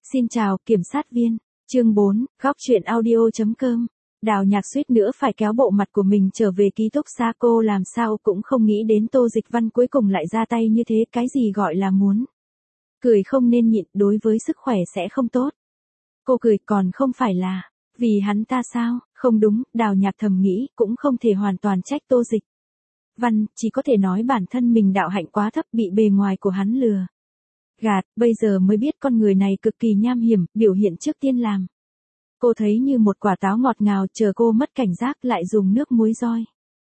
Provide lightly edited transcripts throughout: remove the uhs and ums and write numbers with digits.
Xin chào, kiểm sát viên. Chương 4, góc truyện audio.com. Đào Nhạc suýt nữa phải kéo bộ mặt của mình trở về ký túc xá, cô làm sao cũng không nghĩ đến Tô Dịch Văn cuối cùng lại ra tay như thế, cái gì gọi là muốn. Cười không nên nhịn, đối với sức khỏe sẽ không tốt. Cô cười còn không phải là vì hắn ta sao? Không đúng, Đào Nhạc thầm nghĩ, cũng không thể hoàn toàn trách Tô Dịch Văn, chỉ có thể nói bản thân mình đạo hạnh quá thấp, bị bề ngoài của hắn lừa gạt, bây giờ mới biết con người này cực kỳ nham hiểm, biểu hiện trước tiên làm cô thấy như một quả táo ngọt ngào, chờ cô mất cảnh giác lại dùng nước muối roi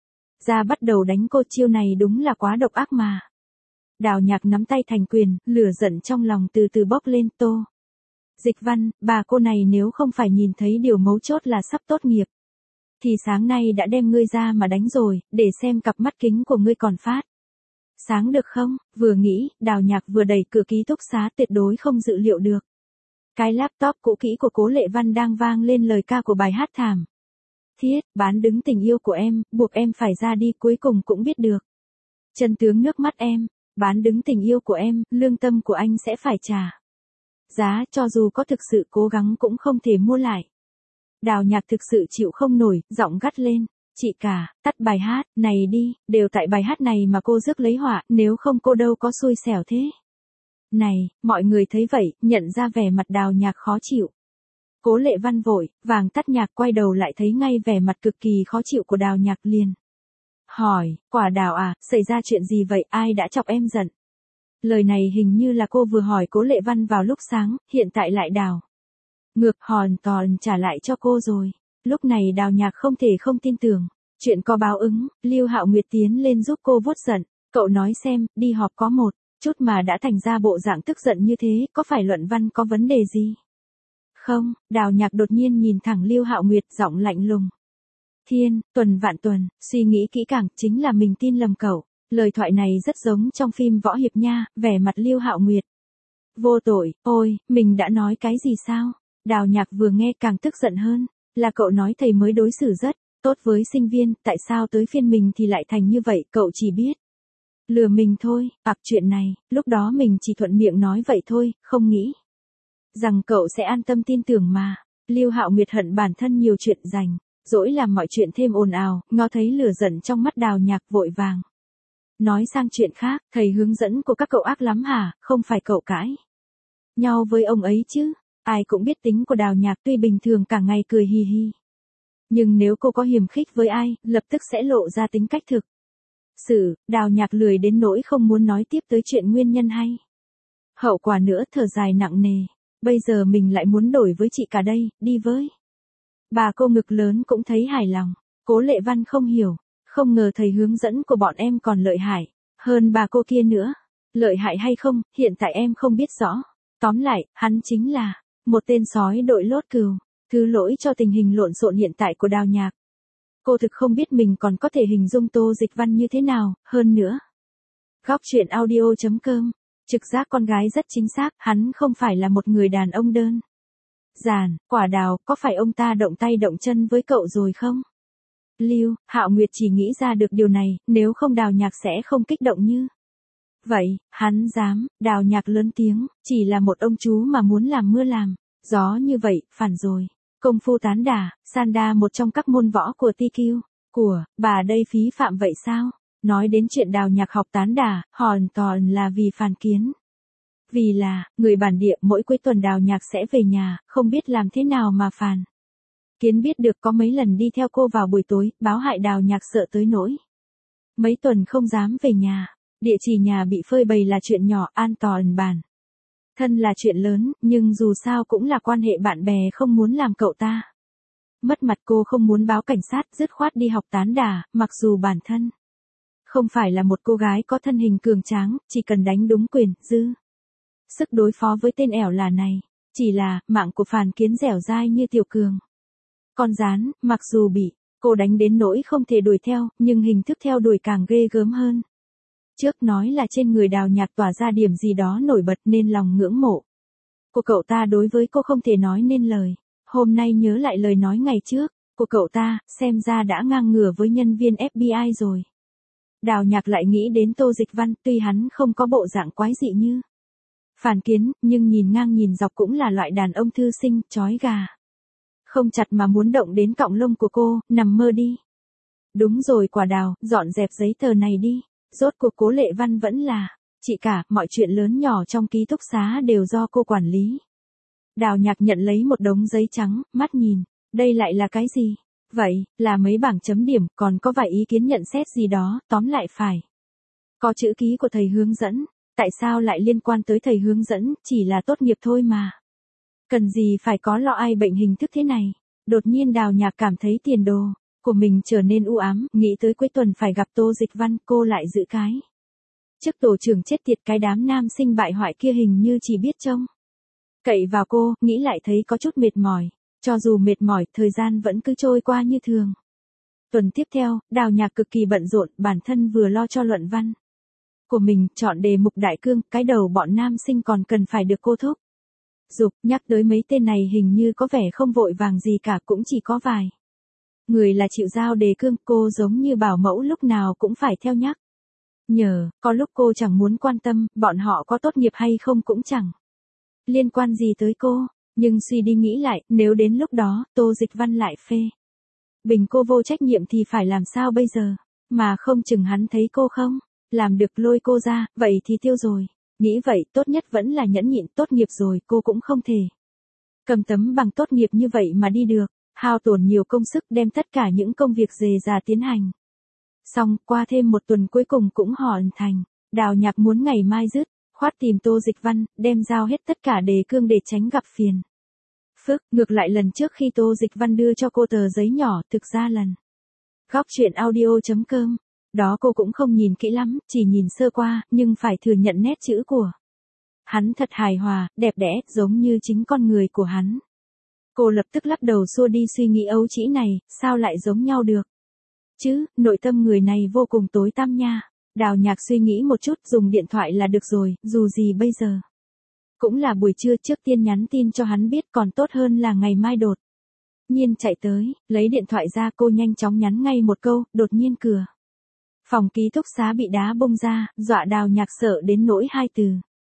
ra bắt đầu đánh cô, chiêu này đúng là quá độc ác mà. Đào Nhạc nắm tay thành quyền, lửa giận trong lòng từ từ bốc lên. Tô Dịch Văn, bà cô này nếu không phải nhìn thấy điều mấu chốt là sắp tốt nghiệp, thì sáng nay đã đem ngươi ra mà đánh rồi, để xem cặp mắt kính của ngươi còn phát sáng được không? Vừa nghĩ, Đào Nhạc vừa đẩy cửa ký túc xá, tuyệt đối không dự liệu được. Cái laptop cũ kỹ của Cố Lệ Văn đang vang lên lời ca của bài hát thảm thiết, bán đứng tình yêu của em, buộc em phải ra đi, cuối cùng cũng biết được chân tướng nước mắt em, bán đứng tình yêu của em, lương tâm của anh sẽ phải trả giá, cho dù có thực sự cố gắng cũng không thể mua lại. Đào Nhạc thực sự chịu không nổi, giọng gắt lên. Chị cả, tắt bài hát này đi, đều tại bài hát này mà cô rước lấy họa, nếu không cô đâu có xui xẻo thế. Này, mọi người thấy vậy, nhận ra vẻ mặt Đào Nhạc khó chịu. Cố Lệ Văn vội vàng tắt nhạc, quay đầu lại thấy ngay vẻ mặt cực kỳ khó chịu của Đào Nhạc, liền hỏi, Quả Đào à, xảy ra chuyện gì vậy, ai đã chọc em giận? Lời này hình như là cô vừa hỏi Cố Lệ Văn vào lúc sáng, hiện tại lại đào ngược hoàn toàn trả lại cho cô rồi. Lúc này Đào Nhạc không thể không tin tưởng, chuyện có báo ứng, Lưu Hạo Nguyệt tiến lên giúp cô vuốt giận. Cậu nói xem, đi họp có một chút mà đã thành ra bộ dạng tức giận như thế, có phải luận văn có vấn đề gì không? Đào Nhạc đột nhiên nhìn thẳng Lưu Hạo Nguyệt, giọng lạnh lùng. Thiên, Tuần vạn tuần, suy nghĩ kỹ càng, chính là mình tin lầm cậu. Lời thoại này rất giống trong phim võ hiệp nha, vẻ mặt Lưu Hạo Nguyệt vô tội. Ôi, mình đã nói cái gì sao? Đào Nhạc vừa nghe càng tức giận hơn. Là cậu nói thầy mới đối xử rất tốt với sinh viên, tại sao tới phiên mình thì lại thành như vậy? Cậu chỉ biết lừa mình thôi. Chuyện này, lúc đó mình chỉ thuận miệng nói vậy thôi, không nghĩ rằng cậu sẽ an tâm tin tưởng mà. Lưu Hạo Nguyệt hận bản thân nhiều chuyện rành rỗi làm mọi chuyện thêm ồn ào, ngó thấy lửa giận trong mắt Đào Nhạc, vội vàng nói sang chuyện khác. Thầy hướng dẫn của các cậu ác lắm hả? Không phải cậu cãi nhau với ông ấy chứ? Ai cũng biết tính của Đào Nhạc, tuy bình thường cả ngày cười hi hi, nhưng nếu cô có hiềm khích với ai, lập tức sẽ lộ ra tính cách thực sự. Đào Nhạc lười đến nỗi không muốn nói tiếp tới chuyện nguyên nhân hay hậu quả nữa, thở dài nặng nề. Bây giờ mình lại muốn đổi với chị cả đây, đi với bà cô ngực lớn cũng thấy hài lòng. Cố Lệ Văn không hiểu, không ngờ thầy hướng dẫn của bọn em còn lợi hại hơn bà cô kia nữa. Lợi hại hay không, hiện tại em không biết rõ. Tóm lại, hắn chính là một tên sói đội lốt cừu. Thứ lỗi cho tình hình lộn xộn hiện tại của Đào Nhạc. Cô thực không biết mình còn có thể hình dung Tô Dịch Văn như thế nào, hơn nữa. Góc truyện audio.com. Trực giác con gái rất chính xác, hắn không phải là một người đàn ông đơn giản. Quả Đào, có phải ông ta động tay động chân với cậu rồi không? Lưu Hạo Nguyệt chỉ nghĩ ra được điều này, nếu không Đào Nhạc sẽ không kích động như vậy. Hắn dám? Đào Nhạc lớn tiếng, chỉ là một ông chú mà muốn làm mưa làm gió như vậy, phản rồi. Công phu tán đả, Sanda, một trong các môn võ của TQ, của bà đây phí phạm vậy sao? Nói đến chuyện Đào Nhạc học tán đả, hoàn toàn là vì phản kiến. Vì là người bản địa, mỗi cuối tuần Đào Nhạc sẽ về nhà, không biết làm thế nào mà phản kiến biết được, có mấy lần đi theo cô vào buổi tối, báo hại Đào Nhạc sợ tới nỗi mấy tuần không dám về nhà. Địa chỉ nhà bị phơi bày là chuyện nhỏ, an toàn bản thân là chuyện lớn, nhưng dù sao cũng là quan hệ bạn bè, không muốn làm cậu ta mất mặt. Cô không muốn báo cảnh sát, dứt khoát đi học tán đả, mặc dù bản thân không phải là một cô gái có thân hình cường tráng, chỉ cần đánh đúng quyền, dư sức đối phó với tên ẻo là này. Chỉ là, mạng của phản kiến dẻo dai như Tiểu Cường con gián, mặc dù bị cô đánh đến nỗi không thể đuổi theo, nhưng hình thức theo đuổi càng ghê gớm hơn. Trước nói là trên người Đào Nhạc tỏa ra điểm gì đó nổi bật, nên lòng ngưỡng mộ của cậu ta đối với cô không thể nói nên lời. Hôm nay nhớ lại lời nói ngày trước của cậu ta, xem ra đã ngang ngửa với nhân viên FBI rồi. Đào Nhạc lại nghĩ đến Tô Dịch Văn, tuy hắn không có bộ dạng quái dị như Phản kiến, nhưng nhìn ngang nhìn dọc cũng là loại đàn ông thư sinh, chói gà. Không chặt mà muốn động đến cọng lông của cô, nằm mơ đi. Đúng rồi Quả Đào, dọn dẹp giấy tờ này đi. Rốt cuộc Cố Lệ Văn vẫn là, chị cả, mọi chuyện lớn nhỏ trong ký túc xá đều do cô quản lý. Đào Nhạc nhận lấy một đống giấy trắng, mắt nhìn, đây lại là cái gì? Vậy, là mấy bảng chấm điểm, còn có vài ý kiến nhận xét gì đó, tóm lại phải. Có chữ ký của thầy hướng dẫn, tại sao lại liên quan tới thầy hướng dẫn, chỉ là tốt nghiệp thôi mà. Cần gì phải có lo ai bệnh hình thức thế này. Đột nhiên Đào Nhạc cảm thấy tiền đồ của mình trở nên u ám, nghĩ tới cuối tuần phải gặp Tô Dịch Văn, cô lại giữ cái. Chức tổ trưởng chết tiệt, cái đám nam sinh bại hoại kia hình như chỉ biết trông cậy vào cô, nghĩ lại thấy có chút mệt mỏi. Cho dù mệt mỏi, thời gian vẫn cứ trôi qua như thường. Tuần tiếp theo, Đào Nhạc cực kỳ bận rộn, bản thân vừa lo cho luận văn của mình, chọn đề mục đại cương, cái đầu bọn nam sinh còn cần phải được cô thúc giục. Nhắc tới mấy tên này hình như có vẻ không vội vàng gì cả, cũng chỉ có vài người là chịu giao đề cương, cô giống như bảo mẫu lúc nào cũng phải theo nhắc nhở. Có lúc cô chẳng muốn quan tâm, bọn họ có tốt nghiệp hay không cũng chẳng liên quan gì tới cô. Nhưng suy đi nghĩ lại, nếu đến lúc đó, Tô Dịch Văn lại phê bình cô vô trách nhiệm thì phải làm sao bây giờ? Mà không chừng hắn thấy cô không làm được lôi cô ra, vậy thì tiêu rồi. Nghĩ vậy, tốt nhất vẫn là nhẫn nhịn, tốt nghiệp rồi, cô cũng không thể cầm tấm bằng tốt nghiệp như vậy mà đi được. Hao tổn nhiều công sức đem tất cả những công việc dề dà tiến hành. Xong, qua thêm một tuần cuối cùng cũng hoàn thành. Đào Nhạc muốn ngày mai dứt khoát tìm Tô Dịch Văn, đem giao hết tất cả đề cương để tránh gặp phiền phức. Ngược lại lần trước khi Tô Dịch Văn đưa cho cô tờ giấy nhỏ, thực ra lần góc chuyện audio.com, đó cô cũng không nhìn kỹ lắm, chỉ nhìn sơ qua, nhưng phải thừa nhận nét chữ của hắn thật hài hòa, đẹp đẽ, giống như chính con người của hắn. Cô lập tức lắc đầu xua đi suy nghĩ ấu trĩ này, sao lại giống nhau được chứ, nội tâm người này vô cùng tối tăm nha. Đào Nhạc suy nghĩ một chút, dùng điện thoại là được rồi, dù gì bây giờ cũng là buổi trưa, trước tiên nhắn tin cho hắn biết còn tốt hơn là ngày mai đột nhiên chạy tới. Lấy điện thoại ra, cô nhanh chóng nhắn ngay một câu, đột nhiên cửa phòng ký túc xá bị đá bung ra, dọa Đào Nhạc sợ đến nỗi hai từ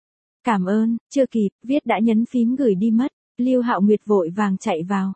cảm ơn chưa kịp viết đã nhấn phím gửi đi mất. Lưu Hạo Nguyệt vội vàng chạy vào.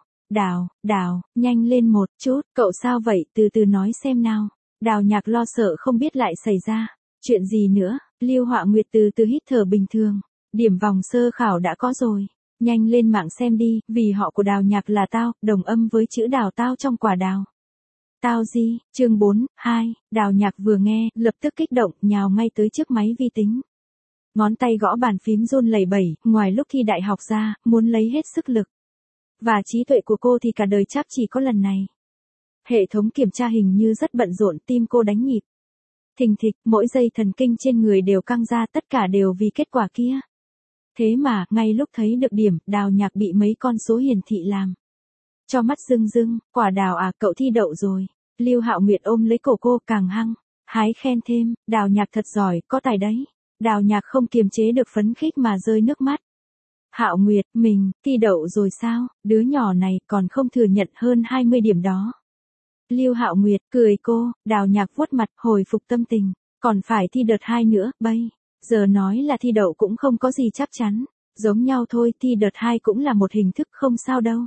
Đào, nhanh lên một chút, cậu sao vậy, từ từ nói xem nào. Đào Nhạc lo sợ không biết lại xảy ra chuyện gì nữa. Lưu Hạo Nguyệt từ từ hít thở bình thường. Điểm vòng sơ khảo đã có rồi. Nhanh lên mạng xem đi, vì họ của Đào Nhạc là tao, đồng âm với chữ đào tao trong quả đào. Tao gì, chương 4, 2, Đào Nhạc vừa nghe, lập tức kích động, nhào ngay tới trước máy vi tính. Ngón tay gõ bàn phím run lẩy bẩy, ngoài lúc thi đại học ra, muốn lấy hết sức lực và trí tuệ của cô thì cả đời chắc chỉ có lần này. Hệ thống kiểm tra hình như rất bận rộn, tim cô đánh nhịp thình thịch, mỗi dây thần kinh trên người đều căng ra, tất cả đều vì kết quả kia. Thế mà, ngay lúc thấy được điểm, Đào Nhạc bị mấy con số hiển thị làm cho mắt rưng rưng. Quả Đào à, cậu thi đậu rồi. Lưu Hạo Nguyệt ôm lấy cổ cô càng hăng hái khen thêm, Đào Nhạc thật giỏi, có tài đấy. Đào Nhạc không kiềm chế được phấn khích mà rơi nước mắt. Hạo Nguyệt, mình thi đậu rồi sao? Đứa nhỏ này còn không thừa nhận hơn 20 điểm đó. Lưu Hạo Nguyệt cười cô. Đào Nhạc vuốt mặt, hồi phục tâm tình, còn phải thi đợt 2 nữa, bây giờ nói là thi đậu cũng không có gì chắc chắn, giống nhau thôi, thi đợt 2 cũng là một hình thức, không sao đâu.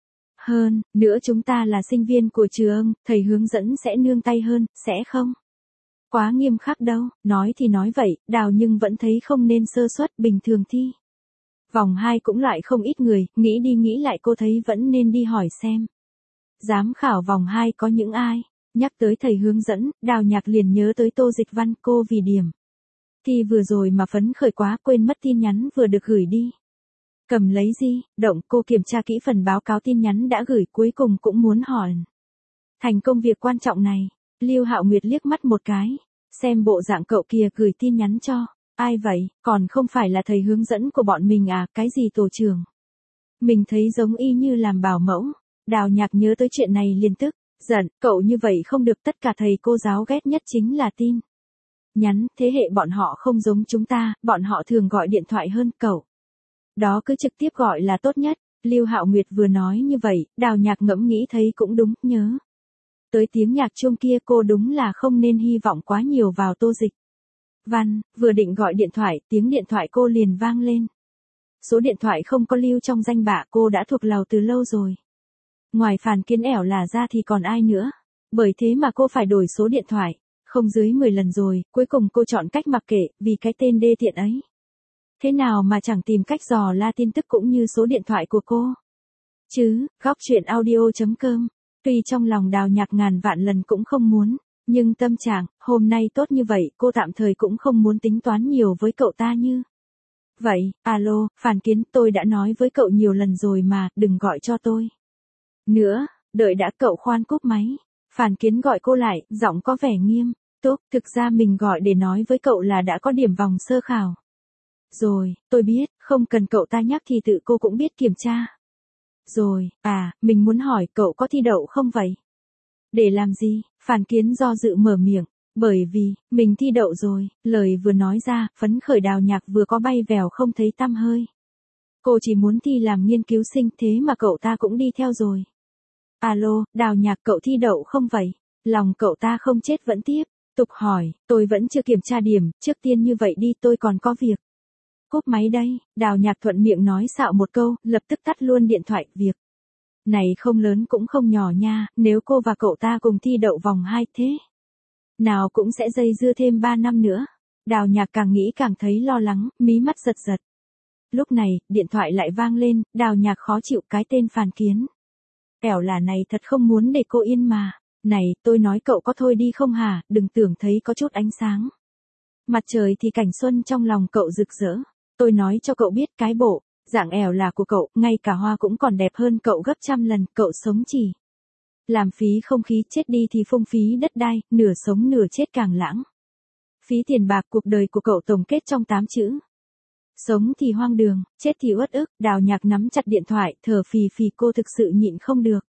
Hơn nữa chúng ta là sinh viên của trường, thầy hướng dẫn sẽ nương tay hơn, sẽ không quá nghiêm khắc đâu. Nói thì nói vậy, Đào nhưng vẫn thấy không nên sơ suất, bình thường thi vòng 2 cũng loại không ít người, nghĩ đi nghĩ lại cô thấy vẫn nên đi hỏi xem giám khảo vòng 2 có những ai. Nhắc tới thầy hướng dẫn, Đào Nhạc liền nhớ tới Tô Dịch Văn, cô vì điểm thi vừa rồi mà phấn khởi quá, quên mất tin nhắn vừa được gửi đi. Cầm lấy di động, cô kiểm tra kỹ phần báo cáo tin nhắn đã gửi, cuối cùng cũng muốn hỏi thành công việc quan trọng này. Lưu Hạo Nguyệt liếc mắt một cái, xem bộ dạng cậu kia gửi tin nhắn cho ai vậy, còn không phải là thầy hướng dẫn của bọn mình à, cái gì tổ trưởng. Mình thấy giống y như làm bảo mẫu. Đào Nhạc nhớ tới chuyện này liền tức giận, cậu như vậy không được, tất cả thầy cô giáo ghét nhất chính là tin nhắn, thế hệ bọn họ không giống chúng ta, bọn họ thường gọi điện thoại hơn, cậu đó cứ trực tiếp gọi là tốt nhất. Lưu Hạo Nguyệt vừa nói như vậy, Đào Nhạc ngẫm nghĩ thấy cũng đúng, nhớ tới tiếng nhạc chuông kia, cô đúng là không nên hy vọng quá nhiều vào Tô Dịch Văn, vừa định gọi điện thoại, tiếng điện thoại cô liền vang lên. Số điện thoại không có lưu trong danh bạ, cô đã thuộc lầu từ lâu rồi. Ngoài Phàn Kiến ẻo là ra thì còn ai nữa. Bởi thế mà cô phải đổi số điện thoại. Không dưới 10 lần rồi, cuối cùng cô chọn cách mặc kệ, vì cái tên đê tiện ấy. Thế nào mà chẳng tìm cách dò la tin tức cũng như số điện thoại của cô. Chứ, góc chuyện audio.com. Tuy trong lòng Đào Nhạc ngàn vạn lần cũng không muốn, nhưng tâm trạng, hôm nay tốt như vậy, cô tạm thời cũng không muốn tính toán nhiều với cậu ta như. Vậy, alo, Phàn Kiến, tôi đã nói với cậu nhiều lần rồi mà, đừng gọi cho tôi. Nữa, đợi đã, cậu khoan cúp máy. Phàn Kiến gọi cô lại, giọng có vẻ nghiêm túc, thực ra mình gọi để nói với cậu là đã có điểm vòng sơ khảo. Rồi, tôi biết, không cần cậu ta nhắc thì tự cô cũng biết kiểm tra. Rồi, mình muốn hỏi cậu có thi đậu không vậy? Để làm gì? Phàn Kiến do dự mở miệng. Bởi vì, mình thi đậu rồi, lời vừa nói ra, phấn khởi Đào Nhạc vừa có bay vèo không thấy tăm hơi. Cô chỉ muốn thi làm nghiên cứu sinh, thế mà cậu ta cũng đi theo rồi. Alo, Đào Nhạc, cậu thi đậu không vậy? Lòng cậu ta không chết vẫn tiếp tục hỏi, tôi vẫn chưa kiểm tra điểm, trước tiên như vậy đi, tôi còn có việc. Cúp máy đây, Đào Nhạc thuận miệng nói xạo một câu, lập tức tắt luôn điện thoại. Việc này không lớn cũng không nhỏ nha, nếu cô và cậu ta cùng thi đậu vòng 2 thế nào cũng sẽ dây dưa thêm 3 năm nữa. Đào Nhạc càng nghĩ càng thấy lo lắng, mí mắt giật giật. Lúc này, điện thoại lại vang lên, Đào Nhạc khó chịu, cái tên Phàn Kiến ẻo là này thật không muốn để cô yên mà. Này, tôi nói cậu có thôi đi không hả, đừng tưởng thấy có chút ánh sáng mặt trời thì cảnh xuân trong lòng cậu rực rỡ. Tôi nói cho cậu biết, cái bộ dạng ẻo là của cậu, ngay cả hoa cũng còn đẹp hơn cậu gấp trăm lần. Cậu sống chỉ làm phí không khí, chết đi thì phung phí đất đai, nửa sống nửa chết càng lãng phí tiền bạc. Cuộc đời của cậu tổng kết trong 8 chữ: sống thì hoang đường, chết thì uất ức. Đào Nhạc nắm chặt điện thoại, thở phì phì, cô thực sự nhịn không được.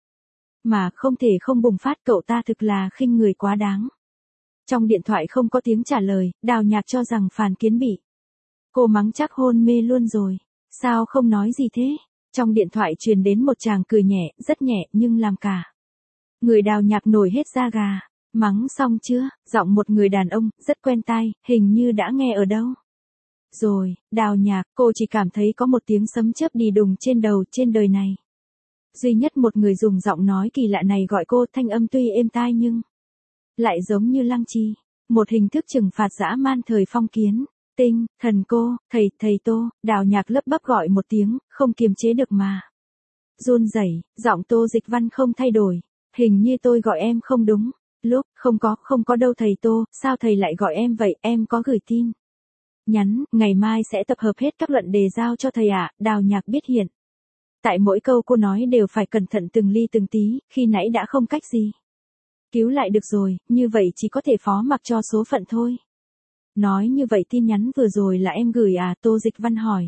Mà không thể không bùng phát, cậu ta thực là khinh người quá đáng. Trong điện thoại không có tiếng trả lời, Đào Nhạc cho rằng Phàn Kiến bị cô mắng chắc hôn mê luôn rồi. Sao không nói gì thế? Trong điện thoại truyền đến một tràng cười nhẹ, rất nhẹ nhưng làm cả người Đào Nhạc nổi hết da gà. Mắng xong chưa? Giọng một người đàn ông, rất quen tai, hình như đã nghe ở đâu rồi. Đào Nhạc, cô chỉ cảm thấy có một tiếng sấm chớp đi đùng trên đầu. Trên đời này duy nhất một người dùng giọng nói kỳ lạ này gọi cô, thanh âm tuy êm tai nhưng lại giống như lăng chi, một hình thức trừng phạt dã man thời phong kiến. Tinh, thần cô, thầy Tô. Đào Nhạc lấp bắp gọi một tiếng, không kiềm chế được mà run rẩy. Giọng Tô Dịch Văn không thay đổi. Hình như tôi gọi em không đúng lúc. Không có đâu thầy Tô, sao thầy lại gọi em vậy? Em có gửi tin nhắn, ngày mai sẽ tập hợp hết các luận đề giao cho thầy ạ. Đào Nhạc biết hiện tại mỗi câu cô nói đều phải cẩn thận từng ly từng tí, khi nãy đã không cách gì cứu lại được rồi, như vậy chỉ có thể phó mặc cho số phận thôi. Nói như vậy tin nhắn vừa rồi là em gửi à? Tô Dịch Văn hỏi.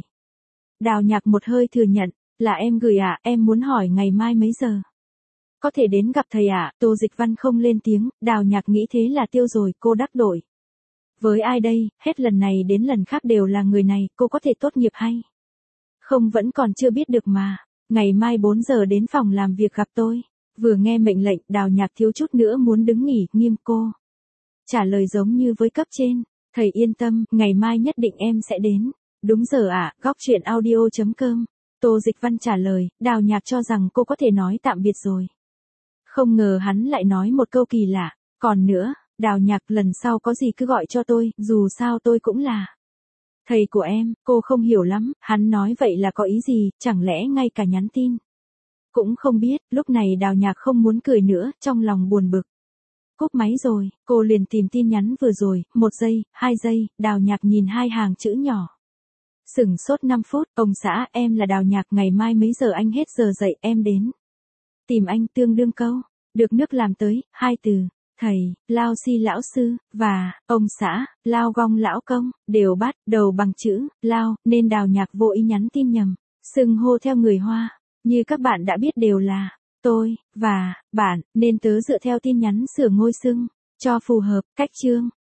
Đào Nhạc một hơi thừa nhận, là em gửi à, em muốn hỏi ngày mai mấy giờ có thể đến gặp thầy ạ? Tô Dịch Văn không lên tiếng. Đào Nhạc nghĩ thế là tiêu rồi, cô đắc tội với ai đây? Hết lần này đến lần khác đều là người này, cô có thể tốt nghiệp hay không vẫn còn chưa biết được mà. Ngày mai 4 giờ đến phòng làm việc gặp tôi. Vừa nghe mệnh lệnh, Đào Nhạc thiếu chút nữa muốn đứng nghỉ. Nghiêm cô trả lời giống như với cấp trên. Thầy yên tâm, ngày mai nhất định em sẽ đến. Đúng giờ ạ. Góc chuyện audio.com. Tô Dịch Văn trả lời. Đào Nhạc cho rằng cô có thể nói tạm biệt rồi. Không ngờ hắn lại nói một câu kỳ lạ. Còn nữa, Đào Nhạc, lần sau có gì cứ gọi cho tôi, dù sao tôi cũng là thầy của em. Cô không hiểu lắm, hắn nói vậy là có ý gì, chẳng lẽ ngay cả nhắn tin cũng không biết. Lúc này Đào Nhạc không muốn cười nữa, trong lòng buồn bực. Cúp máy rồi, cô liền tìm tin nhắn vừa rồi. 1 giây, 2 giây, Đào Nhạc nhìn 2 hàng chữ nhỏ. Sửng sốt 5 phút. Ông xã, em là Đào Nhạc, ngày mai mấy giờ anh hết giờ dậy em đến tìm anh. Tương đương câu được nước làm tới 2 từ: thầy, lao si lão sư, và ông xã, lao gong lão công, đều bắt đầu bằng chữ lao, nên Đào Nhạc vô ý nhắn tin nhầm. Xưng hô theo người Hoa, như các bạn đã biết đều là tôi và bạn, nên tớ dựa theo tin nhắn sửa ngôi xưng cho phù hợp. Cách chương